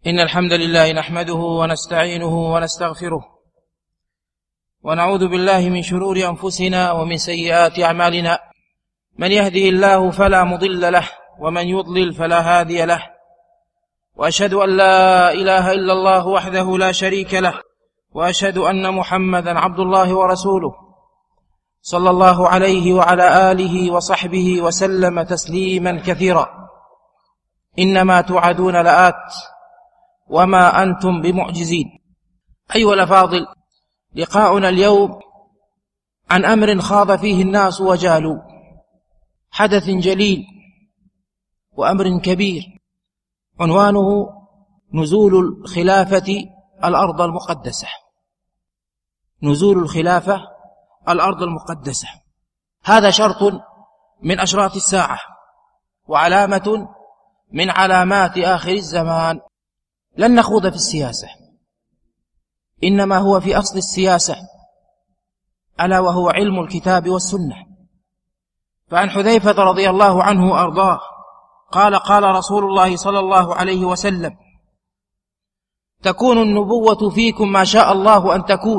إن الحمد لله نحمده ونستعينه ونستغفره ونعوذ بالله من شرور أنفسنا ومن سيئات أعمالنا. من يهده الله فلا مضل له ومن يضلل فلا هادي له، وأشهد أن لا إله إلا الله وحده لا شريك له، وأشهد أن محمدا عبد الله ورسوله صلى الله عليه وعلى آله وصحبه وسلم تسليما كثيرا. إنما توعدون لآت وما أنتم بمعجزين. أيها الأفاضل، لقاؤنا اليوم عن أمر خاض فيه الناس وجالوا، حدث جليل وأمر كبير، عنوانه نزول الخلافة الأرض المقدسة. نزول الخلافة الأرض المقدسة، هذا شرط من أشراط الساعة وعلامة من علامات آخر الزمان. لن نخوض في السياسة، إنما هو في أصل السياسة، ألا وهو علم الكتاب والسنة. فعن حذيفة رضي الله عنه وأرضاه قال: قال رسول الله صلى الله عليه وسلم: تكون النبوة فيكم ما شاء الله أن تكون،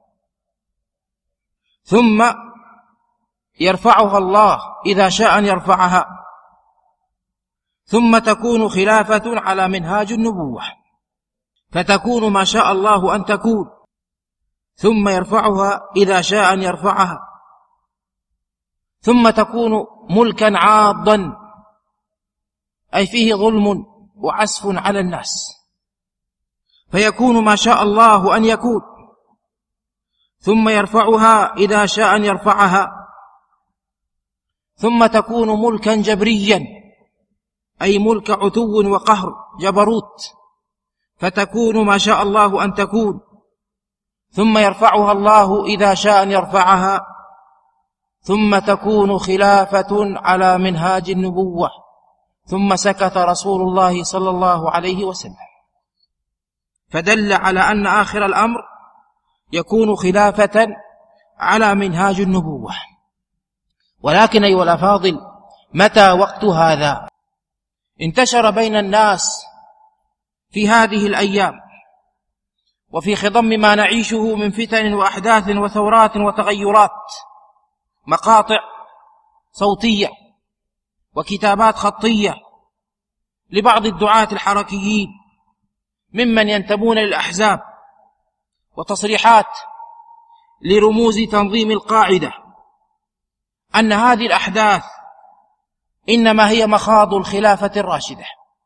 ثم يرفعها الله إذا شاء أن يرفعها، ثم تكون خلافة على منهاج النبوة، فتكون ما شاء الله أن تكون، ثم يرفعها إذا شاء أن يرفعها، ثم تكون ملكا عاضا، أي فيه ظلم وعسف على الناس، فيكون ما شاء الله أن يكون، ثم يرفعها إذا شاء أن يرفعها، ثم تكون ملكا جبريا، أي ملك عتو وقهر جبروت، فتكون ما شاء الله أن تكون، ثم يرفعها الله إذا شاء أن يرفعها، ثم تكون خلافة على منهاج النبوة. ثم سكت رسول الله صلى الله عليه وسلم، فدل على أن آخر الأمر يكون خلافة على منهاج النبوة. ولكن أيها الأفاضل، متى وقت هذا؟ انتشر بين الناس في هذه الأيام وفي خضم ما نعيشه من فتن وأحداث وثورات وتغيرات مقاطع صوتية وكتابات خطية لبعض الدعاة الحركيين ممن ينتمون للأحزاب، وتصريحات لرموز تنظيم القاعدة أن هذه الأحداث إنما هي مخاض الخلافة الراشدة،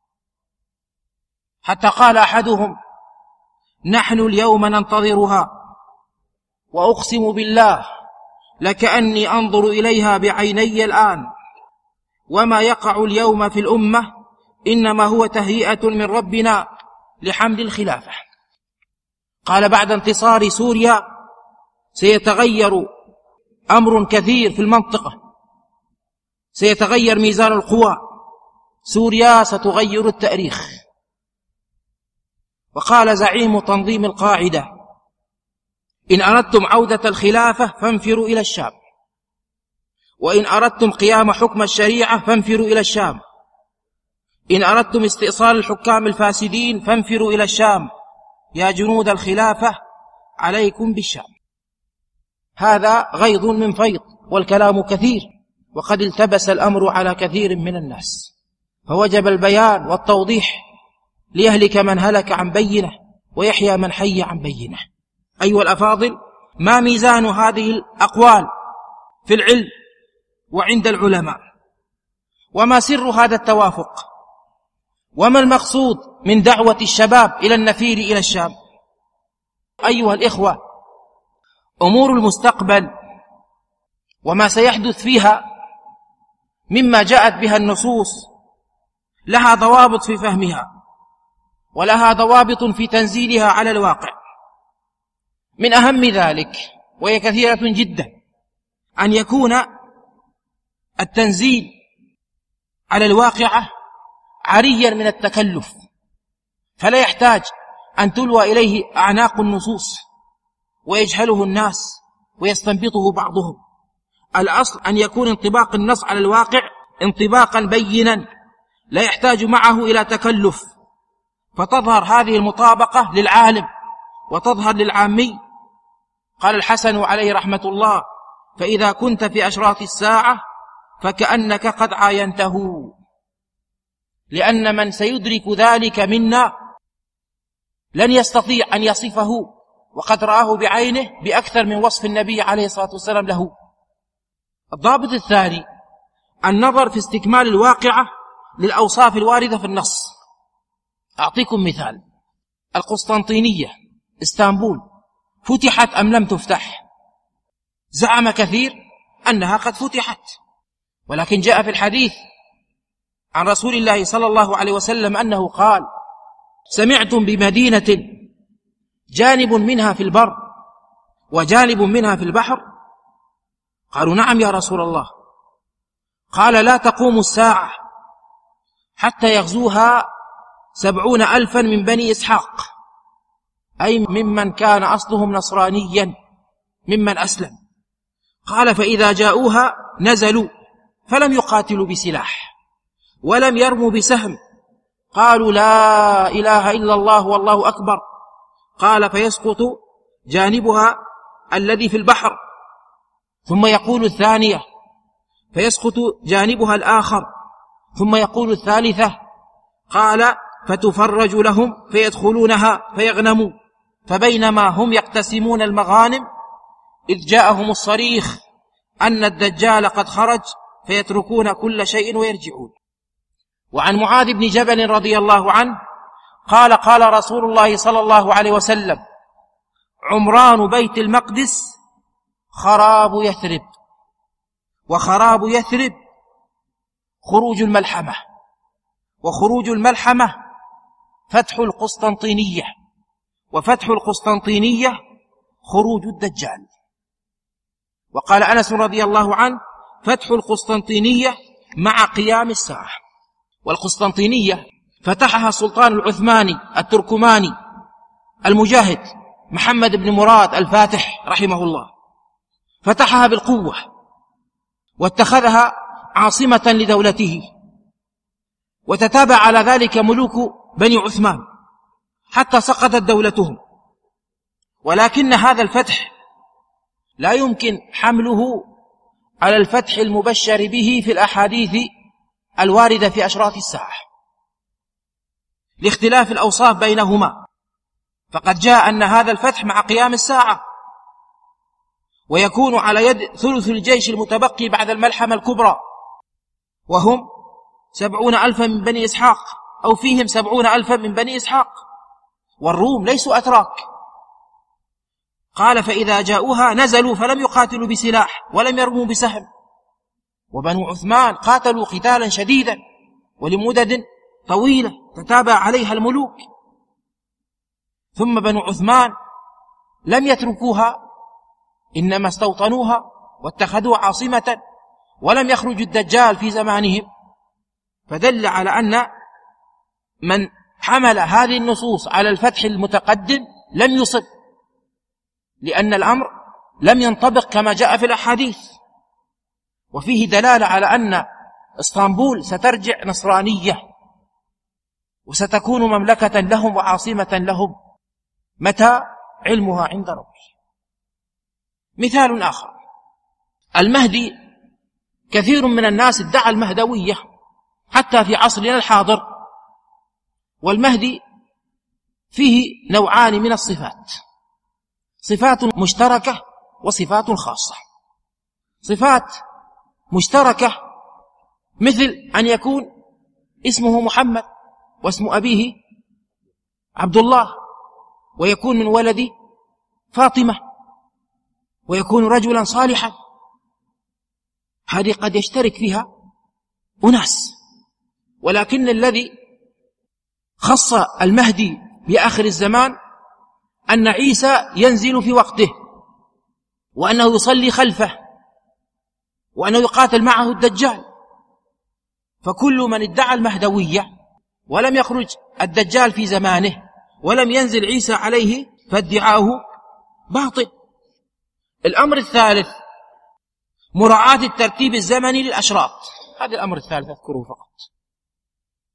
حتى قال أحدهم: نحن اليوم ننتظرها، وأقسم بالله لكأني أنظر إليها بعيني الآن، وما يقع اليوم في الأمة إنما هو تهيئة من ربنا لحمل الخلافة. قال: بعد انتصار سوريا سيتغير أمر كثير في المنطقة، سيتغير ميزان القوى، سوريا ستغير التاريخ. وقال زعيم تنظيم القاعدة: إن أردتم عودة الخلافة فانفروا إلى الشام، وإن أردتم قيام حكم الشريعة فانفروا إلى الشام، إن أردتم استئصال الحكام الفاسدين فانفروا إلى الشام، يا جنود الخلافة عليكم بالشام. هذا غيظ من فيض، والكلام كثير، وقد التبس الأمر على كثير من الناس، فوجب البيان والتوضيح ليهلك من هلك عن بينه ويحيى من حي عن بينه. أيها الأفاضل، ما ميزان هذه الأقوال في العلم وعند العلماء؟ وما سر هذا التوافق؟ وما المقصود من دعوة الشباب إلى النفير إلى الشام؟ أيها الإخوة، أمور المستقبل وما سيحدث فيها مما جاءت بها النصوص لها ضوابط في فهمها، ولها ضوابط في تنزيلها على الواقع. من أهم ذلك، وهي كثيرة جدا، أن يكون التنزيل على الواقعة عريا من التكلف، فلا يحتاج أن تلوى إليه أعناق النصوص ويجهله الناس ويستنبطه بعضهم. الأصل أن يكون انطباق النص على الواقع انطباقا بينا لا يحتاج معه إلى تكلف، فتظهر هذه المطابقة للعالم وتظهر للعامي. قال الحسن عليه رحمة الله: فإذا كنت في أشراط الساعة فكأنك قد عاينته، لأن من سيدرك ذلك منا لن يستطيع أن يصفه وقد رآه بعينه بأكثر من وصف النبي عليه الصلاة والسلام له. الضابط الثاني النظر في استكمال الواقعة للأوصاف الواردة في النص. أعطيكم مثال: القسطنطينية اسطنبول فتحت أم لم تفتح؟ زعم كثير أنها قد فتحت، ولكن جاء في الحديث عن رسول الله صلى الله عليه وسلم أنه قال: سمعتم بمدينة جانب منها في البر وجانب منها في البحر؟ قالوا: نعم يا رسول الله. قال: لا تقوم الساعة حتى يغزوها 70,000 من بني إسحاق، أي ممن كان أصلهم نصرانيا ممن أسلم. قال: فإذا جاءوها نزلوا فلم يقاتلوا بسلاح ولم يرموا بسهم، قالوا: لا إله إلا الله والله أكبر. قال: فيسقط جانبها الذي في البحر، ثم يقول الثانية، فيسقط جانبها الآخر، ثم يقول الثالثة. قال: فتفرج لهم فيدخلونها فيغنموا، فبينما هم يقتسمون المغانم إذ جاءهم الصريخ أن الدجال قد خرج، فيتركون كل شيء ويرجعون. وعن معاذ بن جبل رضي الله عنه قال: قال رسول الله صلى الله عليه وسلم: عمران بيت المقدس خراب يثرب، وخراب يثرب خروج الملحمة، وخروج الملحمة فتح القسطنطينية، وفتح القسطنطينية خروج الدجال. وقال أنس رضي الله عنه: فتح القسطنطينية مع قيام الساعة. والقسطنطينية فتحها السلطان العثماني التركماني المجاهد محمد بن مراد الفاتح رحمه الله، فتحها بالقوة واتخذها عاصمة لدولته، وتتابع على ذلك ملوك بني عثمان حتى سقطت دولتهم. ولكن هذا الفتح لا يمكن حمله على الفتح المبشر به في الأحاديث الواردة في أشراط الساعة لاختلاف الأوصاف بينهما. فقد جاء أن هذا الفتح مع قيام الساعة، ويكون على يد ثلث الجيش المتبقي بعد الملحمة الكبرى، وهم 70,000 من بني إسحاق، أو فيهم 70,000 من بني إسحاق، والروم ليسوا أتراك. قال: فإذا جاءوها نزلوا فلم يقاتلوا بسلاح ولم يرموا بسهم. وبنو عثمان قاتلوا قتالا شديدا ولمدد طويلة تتابع عليها الملوك، ثم بنو عثمان لم يتركوها، إنما استوطنوها واتخذوا عاصمة، ولم يخرج الدجال في زمانهم. فدل على أن من حمل هذه النصوص على الفتح المتقدم لم يصب، لأن الأمر لم ينطبق كما جاء في الأحاديث. وفيه دلالة على أن اسطنبول سترجع نصرانية وستكون مملكة لهم وعاصمة لهم متى؟ علمها عند ربه. مثال آخر: المهدي، كثير من الناس ادعى المهدوية حتى في عصرنا الحاضر. والمهدي فيه نوعان من الصفات: صفات مشتركة وصفات خاصة. صفات مشتركة مثل أن يكون اسمه محمد واسم أبيه عبد الله، ويكون من ولد فاطمة، ويكون رجلا صالحا. هذه قد يشترك فيها أناس. ولكن الذي خص المهدي بآخر الزمان أن عيسى ينزل في وقته، وأنه يصلي خلفه، وأنه يقاتل معه الدجال. فكل من ادعى المهدوية ولم يخرج الدجال في زمانه ولم ينزل عيسى عليه فادعاه باطل. الأمر الثالث: مراعاة الترتيب الزمني للأشراط. هذا الأمر الثالث أذكره فقط.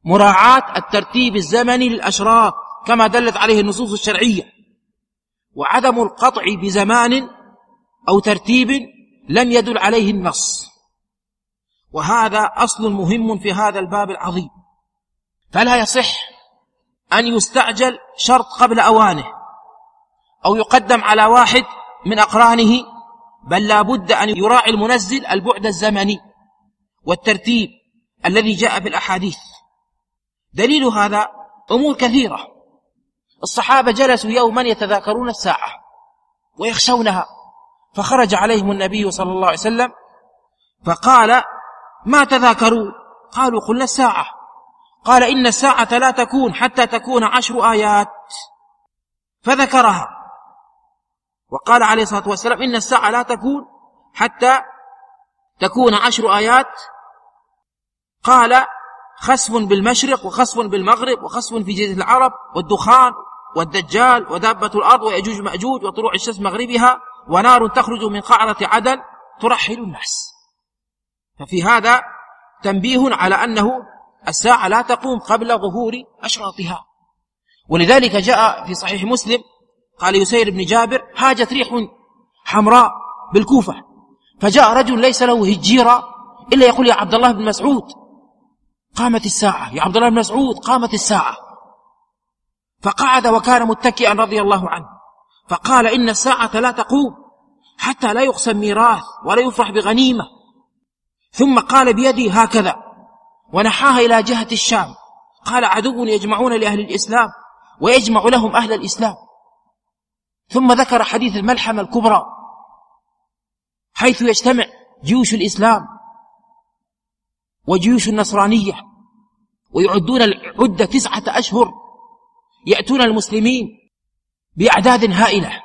مراعاة الترتيب الزمني للأشراط كما دلت عليه النصوص الشرعية، وعدم القطع بزمان أو ترتيب لم يدل عليه النص. وهذا أصل مهم في هذا الباب العظيم. فلا يصح أن يستعجل شرط قبل أوانه أو يقدم على واحد من أقرانه، بل لا بد أن يراعي المنزل البعد الزمني والترتيب الذي جاء بالأحاديث. دليل هذا أمور كثيرة. الصحابة جلسوا يوما يتذاكرون الساعة ويخشونها، فخرج عليهم النبي صلى الله عليه وسلم فقال: ما تذاكرون؟ قالوا: قلنا الساعة. قال: إن الساعة لا تكون حتى تكون 10 آيات، فذكرها. وقال عليه الصلاة والسلام: إن الساعة لا تكون حتى تكون 10 آيات. قال: خسف بالمشرق وخسف بالمغرب وخسف في جزيرة العرب والدخان والدجال ودابة الأرض ويأجوج مأجوج وطلوع الشمس مغربها ونار تخرج من قعرة عدن ترحل الناس. ففي هذا تنبيه على أنه الساعة لا تقوم قبل ظهور أشراطها. ولذلك جاء في صحيح مسلم قال يسير بن جابر: هاجت ريح حمراء بالكوفة، فجاء رجل ليس له هجيرة إلا يقول: يا عبد الله بن مسعود قامت الساعة، يا عبد الله بن مسعود قامت الساعة. فقعد وكان متكئا رضي الله عنه، فقال: إن الساعة لا تقوم حتى لا يقسم ميراث ولا يفرح بغنيمة. ثم قال بيدي هكذا ونحاها إلى جهة الشام، قال: عدو يجمعون لأهل الإسلام ويجمع لهم أهل الإسلام. ثم ذكر حديث الملحمة الكبرى حيث يجتمع جيوش الإسلام وجيوش النصرانية ويعدون العدة 9 أشهر، يأتون المسلمين بأعداد هائلة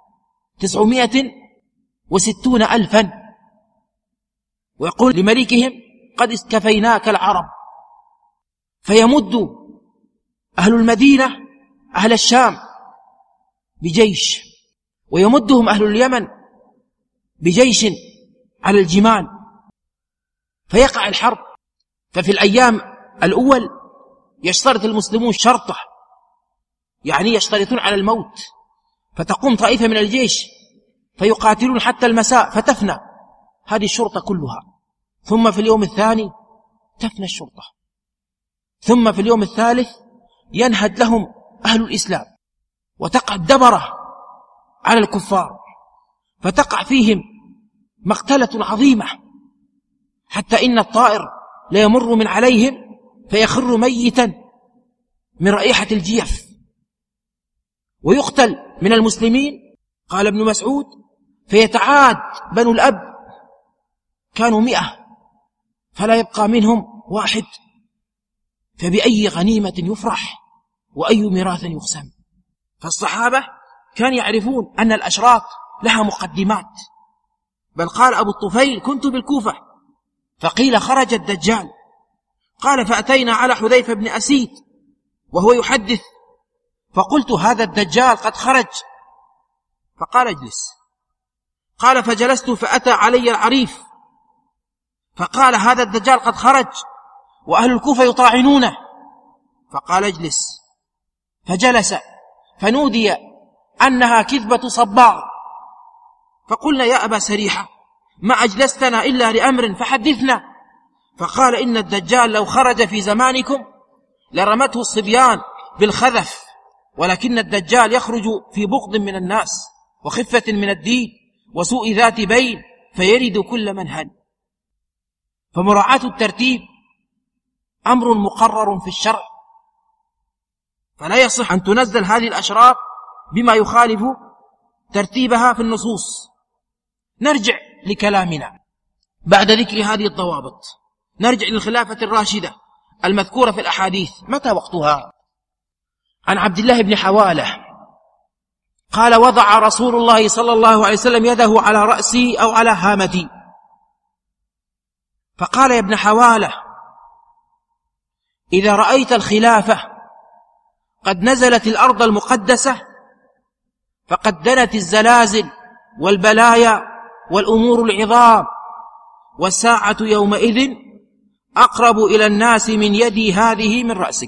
960,000، ويقول لملكهم: قد كفيناك العرب. فيمد أهل المدينة أهل الشام بجيش، ويمدهم أهل اليمن بجيش على الجمال، فيقع الحرب. ففي الأيام الأول يشترط المسلمون شرطة، يعني يشترطون على الموت، فتقوم طائفة من الجيش فيقاتلون حتى المساء فتفنى هذه الشرطة كلها. ثم في اليوم الثاني تفنى الشرطة. ثم في اليوم الثالث ينهد لهم أهل الإسلام وتقع الدبرة على الكفار، فتقع فيهم مقتلة عظيمة، حتى إن الطائر لا يمر من عليهم فيخر ميتا من رائحة الجيف. ويقتل من المسلمين، قال ابن مسعود: فيتعاد بنو الأب، كانوا 100 فلا يبقى منهم واحد، فبأي غنيمة يفرح وأي ميراث يقسم. فالصحابة كانوا يعرفون أن الأشراط لها مقدمات. بل قال أبو الطفيل: كنت بالكوفة فقيل خرج الدجال، قال: فأتينا على حذيفة بن أسيد وهو يحدث، فقلت: هذا الدجال قد خرج. فقال: اجلس. قال: فجلست فأتى علي العريف فقال: هذا الدجال قد خرج وأهل الكوفة يطاعنونه. فقال: اجلس. فجلس، فنودي أنها كذبة صباغ. فقلنا: يا أبا سريحة، ما أجلستنا إلا لأمر فحدثنا. فقال: إن الدجال لو خرج في زمانكم لرمته الصبيان بالخذف، ولكن الدجال يخرج في بغض من الناس وخفة من الدين وسوء ذات بين فيرد كل من هل. فمراعاة الترتيب أمر مقرر في الشرع، فلا يصح أن تنزل هذه الأشراط بما يخالف ترتيبها في النصوص. نرجع لكلامنا بعد ذكر هذه الضوابط، نرجع للخلافة الراشدة المذكورة في الأحاديث. متى وقتها؟ عن عبد الله بن حوالة قال: وضع رسول الله صلى الله عليه وسلم يده على رأسي أو على هامتي، فقال: يا ابن حوالة، إذا رأيت الخلافة قد نزلت الأرض المقدسة فقد دنت الزلازل والبلايا والأمور العظام، والساعة يومئذ أقرب إلى الناس من يدي هذه من رأسك.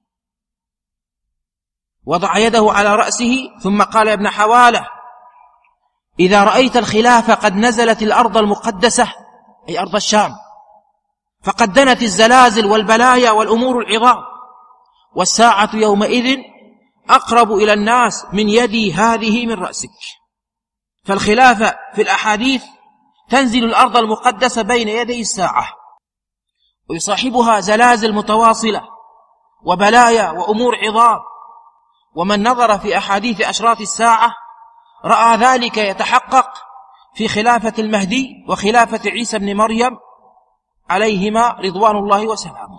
وضع يده على رأسه ثم قال يا ابن حوالة إذا رأيت الخلافة قد نزلت الأرض المقدسة أي أرض الشام، فقد دنت الزلازل والبلايا والأمور العظام، والساعة يومئذ أقرب إلى الناس من يدي هذه من رأسك. فالخلافة في الأحاديث تنزل الأرض المقدسة بين يدي الساعة، ويصاحبها زلازل متواصلة وبلايا وأمور عظام. ومن نظر في أحاديث أشراط الساعة رأى ذلك يتحقق في خلافة المهدي وخلافة عيسى بن مريم عليهما رضوان الله وسلامه.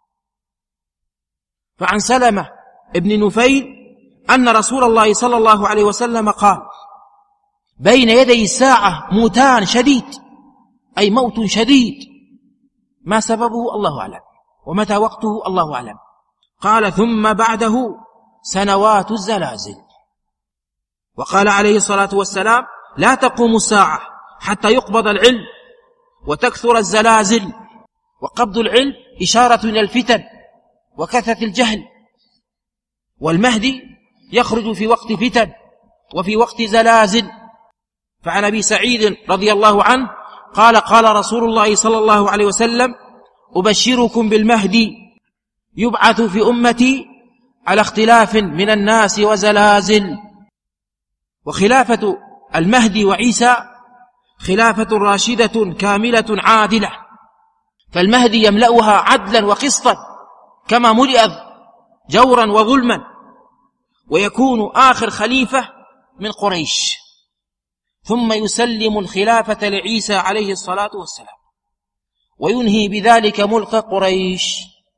فعن سلمة ابن نفيل أن رسول الله صلى الله عليه وسلم قال بين يدي الساعة موتان شديد، أي موت شديد ما سببه الله أعلم ومتى وقته الله أعلم. قال ثم بعده سنوات الزلازل. وقال عليه الصلاة والسلام لا تقوم الساعة حتى يقبض العلم وتكثر الزلازل. وقبض العلم إشارة إلى الفتن وكثرة الجهل، والمهدي يخرج في وقت فتن وفي وقت زلازل. فعن أبي سعيد رضي الله عنه قال قال رسول الله صلى الله عليه وسلم أبشركم بالمهدي يبعث في أمتي على اختلاف من الناس وزلازل. وخلافة المهدي وعيسى خلافة راشدة كاملة عادلة، فالمهدي يملأها عدلا وقسطا كما ملئت جورا وظلما، ويكون آخر خليفة من قريش، ثم يسلم الخلافة لعيسى عليه الصلاة والسلام وينهي بذلك ملك قريش.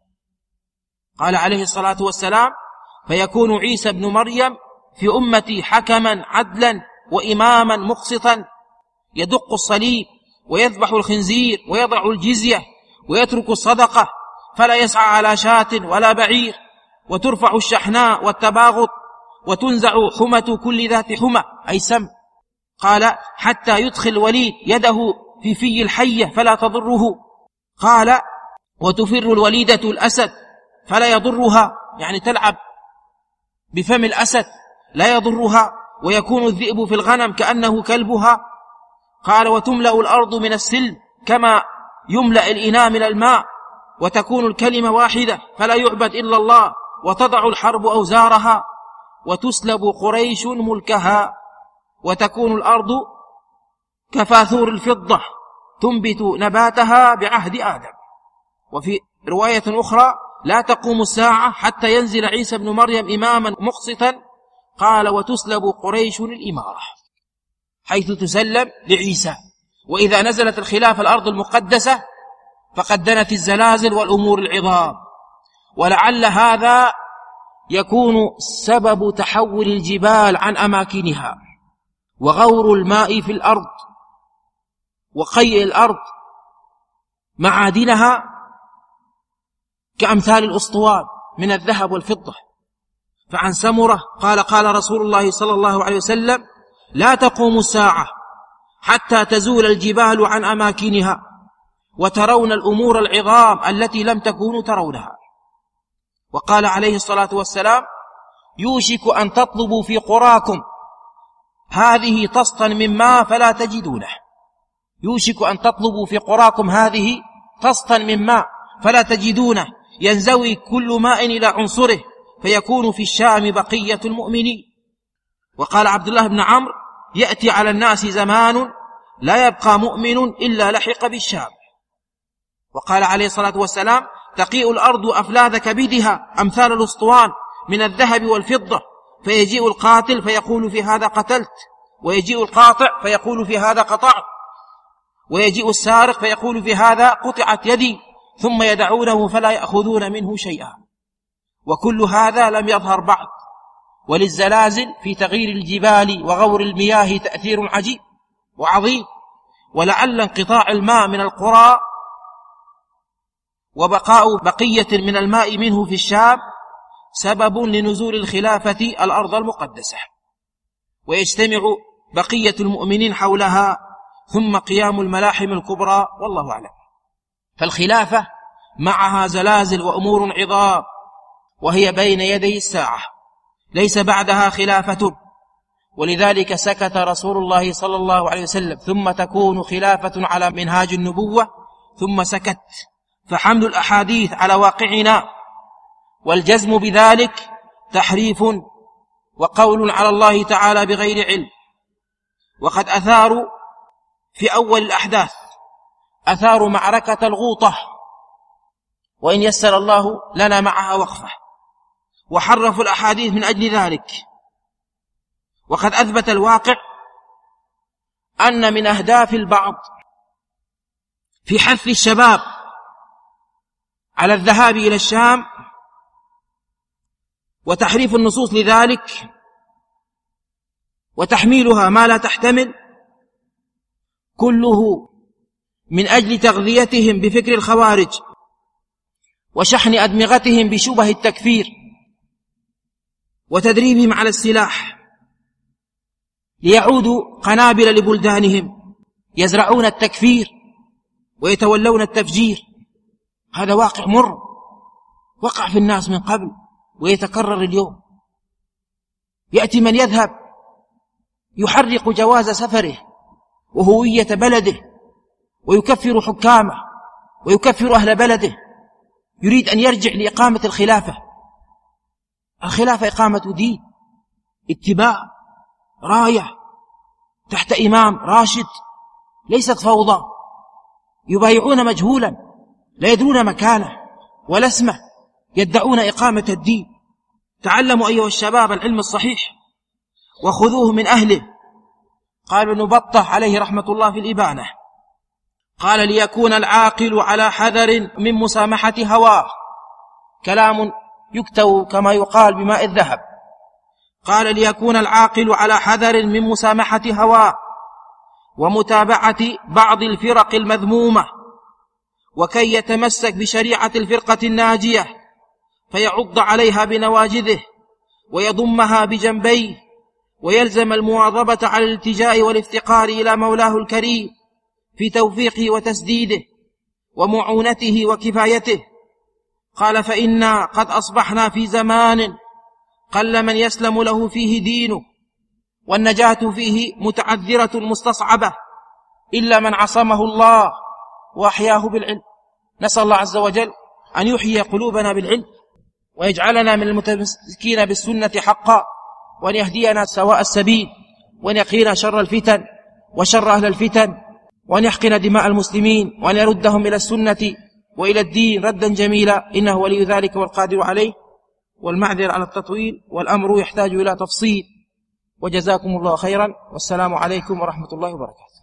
قال عليه الصلاة والسلام فيكون عيسى بن مريم في أمتي حكما عدلا وإماما مقسطا، يدق الصليب ويذبح الخنزير ويضع الجزية ويترك الصدقة، فلا يسعى على شاة ولا بعير، وترفع الشحناء والتباغض، وتنزع حمة كل ذات حمى أي سم. قال حتى يدخل الوليد يده في الحية فلا تضره. قال وتفر الوليدة الأسد فلا يضرها، يعني تلعب بفم الأسد لا يضرها، ويكون الذئب في الغنم كأنه كلبها. قال وتملأ الأرض من السلم كما يملأ الإناء من الماء، وتكون الكلمة واحدة فلا يعبد إلا الله، وتضع الحرب أوزارها، وتسلب قريش ملكها، وتكون الأرض كفاثور الفضة تنبت نباتها بعهد آدم. وفي رواية أخرى لا تقوم الساعة حتى ينزل عيسى بن مريم إماما مقسطا. قال وتسلب قريش الإمارة، حيث تسلم لعيسى. وإذا نزلت الخلافة الأرض المقدسة فقد دنت الزلازل والأمور العظام. ولعل هذا يكون سبب تحول الجبال عن أماكنها، وغور الماء في الأرض، وقيء الأرض معادنها كأمثال الأسطوان من الذهب والفضة. فعن سمرة قال قال رسول الله صلى الله عليه وسلم لا تقوم الساعة حتى تزول الجبال عن أماكنها وترون الأمور العظام التي لم تكونوا ترونها. وقال عليه الصلاة والسلام يوشك أن تطلبوا في قراكم هذه طسطا من ماء فلا تجدونه. يوشك أن تطلبوا في قراكم هذه طسطا من ماء فلا تجدونه، ينزوي كل ماء إلى عنصره فيكون في الشام بقية المؤمنين. وقال عبد الله بن عمرو يأتي على الناس زمان لا يبقى مؤمن إلا لحق بالشام. وقال عليه الصلاة والسلام تقيء الأرض أفلاذ كبدها أمثال الأسطوان من الذهب والفضة، فيجيء القاتل فيقول في هذا قتلت، ويجيء القاطع فيقول في هذا قطعت، ويجيء السارق فيقول في هذا قطعت يدي، ثم يدعونه فلا يأخذون منه شيئا. وكل هذا لم يظهر بعد. وللزلازل في تغيير الجبال وغور المياه تأثير عجيب وعظيم، ولعل انقطاع الماء من القرى وبقاء بقية من الماء منه في الشام سبب لنزول الخلافة الأرض المقدسة، ويجتمع بقية المؤمنين حولها، ثم قيام الملاحم الكبرى، والله أعلم. فالخلافة معها زلازل وأمور عظام، وهي بين يدي الساعة، ليس بعدها خلافة. ولذلك سكت رسول الله صلى الله عليه وسلم، ثم تكون خلافة على منهاج النبوة، ثم سكت. فحمل الأحاديث على واقعنا والجزم بذلك تحريف وقول على الله تعالى بغير علم. وقد أثاروا في أول الأحداث، أثاروا معركة الغوطة، وإن يسر الله لنا معها وقفة، وحرفوا الأحاديث من أجل ذلك. وقد أثبت الواقع أن من أهداف البعض في حث الشباب على الذهاب إلى الشام وتحريف النصوص لذلك وتحميلها ما لا تحتمل، كله من أجل تغذيتهم بفكر الخوارج وشحن أدمغتهم بشبه التكفير وتدريبهم على السلاح ليعودوا قنابل لبلدانهم يزرعون التكفير ويتولون التفجير. هذا واقع مر وقع في الناس من قبل ويتكرر اليوم. يأتي من يذهب يحرق جواز سفره وهوية بلده ويكفر حكامه ويكفر أهل بلده، يريد أن يرجع لإقامة الخلافة. الخلافة إقامة دين، اتباع، راية تحت إمام راشد، ليست فوضى. يبايعون مجهولا لا يدرون مكانه ولا اسمه، يدعون إقامة الدين. تعلموا أيها الشباب العلم الصحيح وخذوه من أهله. قال ابن بطة عليه رحمة الله في الإبانة، قال: ليكون العاقل على حذر من مسامحة هواه. كلام يكتب كما يقال بماء الذهب. قال: ليكون العاقل على حذر من مسامحة هواه ومتابعة بعض الفرق المذمومة، وكي يتمسك بشريعة الفرقة الناجية فيعض عليها بنواجذه ويضمها بجنبيه، ويلزم المواظبة على الالتجاء والافتقار إلى مولاه الكريم في توفيقه وتسديده ومعونته وكفايته. قال: فإنا قد أصبحنا في زمان قل من يسلم له فيه دينه، والنجاة فيه متعذرة مستصعبة إلا من عصمه الله وأحياه بالعلم. نسأل الله عز وجل أن يحيي قلوبنا بالعلم، ويجعلنا من المتمسكين بالسنة حقا، وأن يهدينا سواء السبيل، وأن يقينا شر الفتن وشر أهل الفتن، وأن يحقن دماء المسلمين، وأن يردهم إلى السنة وإلى الدين ردا جميلا، إنه ولي ذلك والقادر عليه. والمعذر على التطويل، والأمر يحتاج إلى تفصيل. وجزاكم الله خيرا، والسلام عليكم ورحمة الله وبركاته.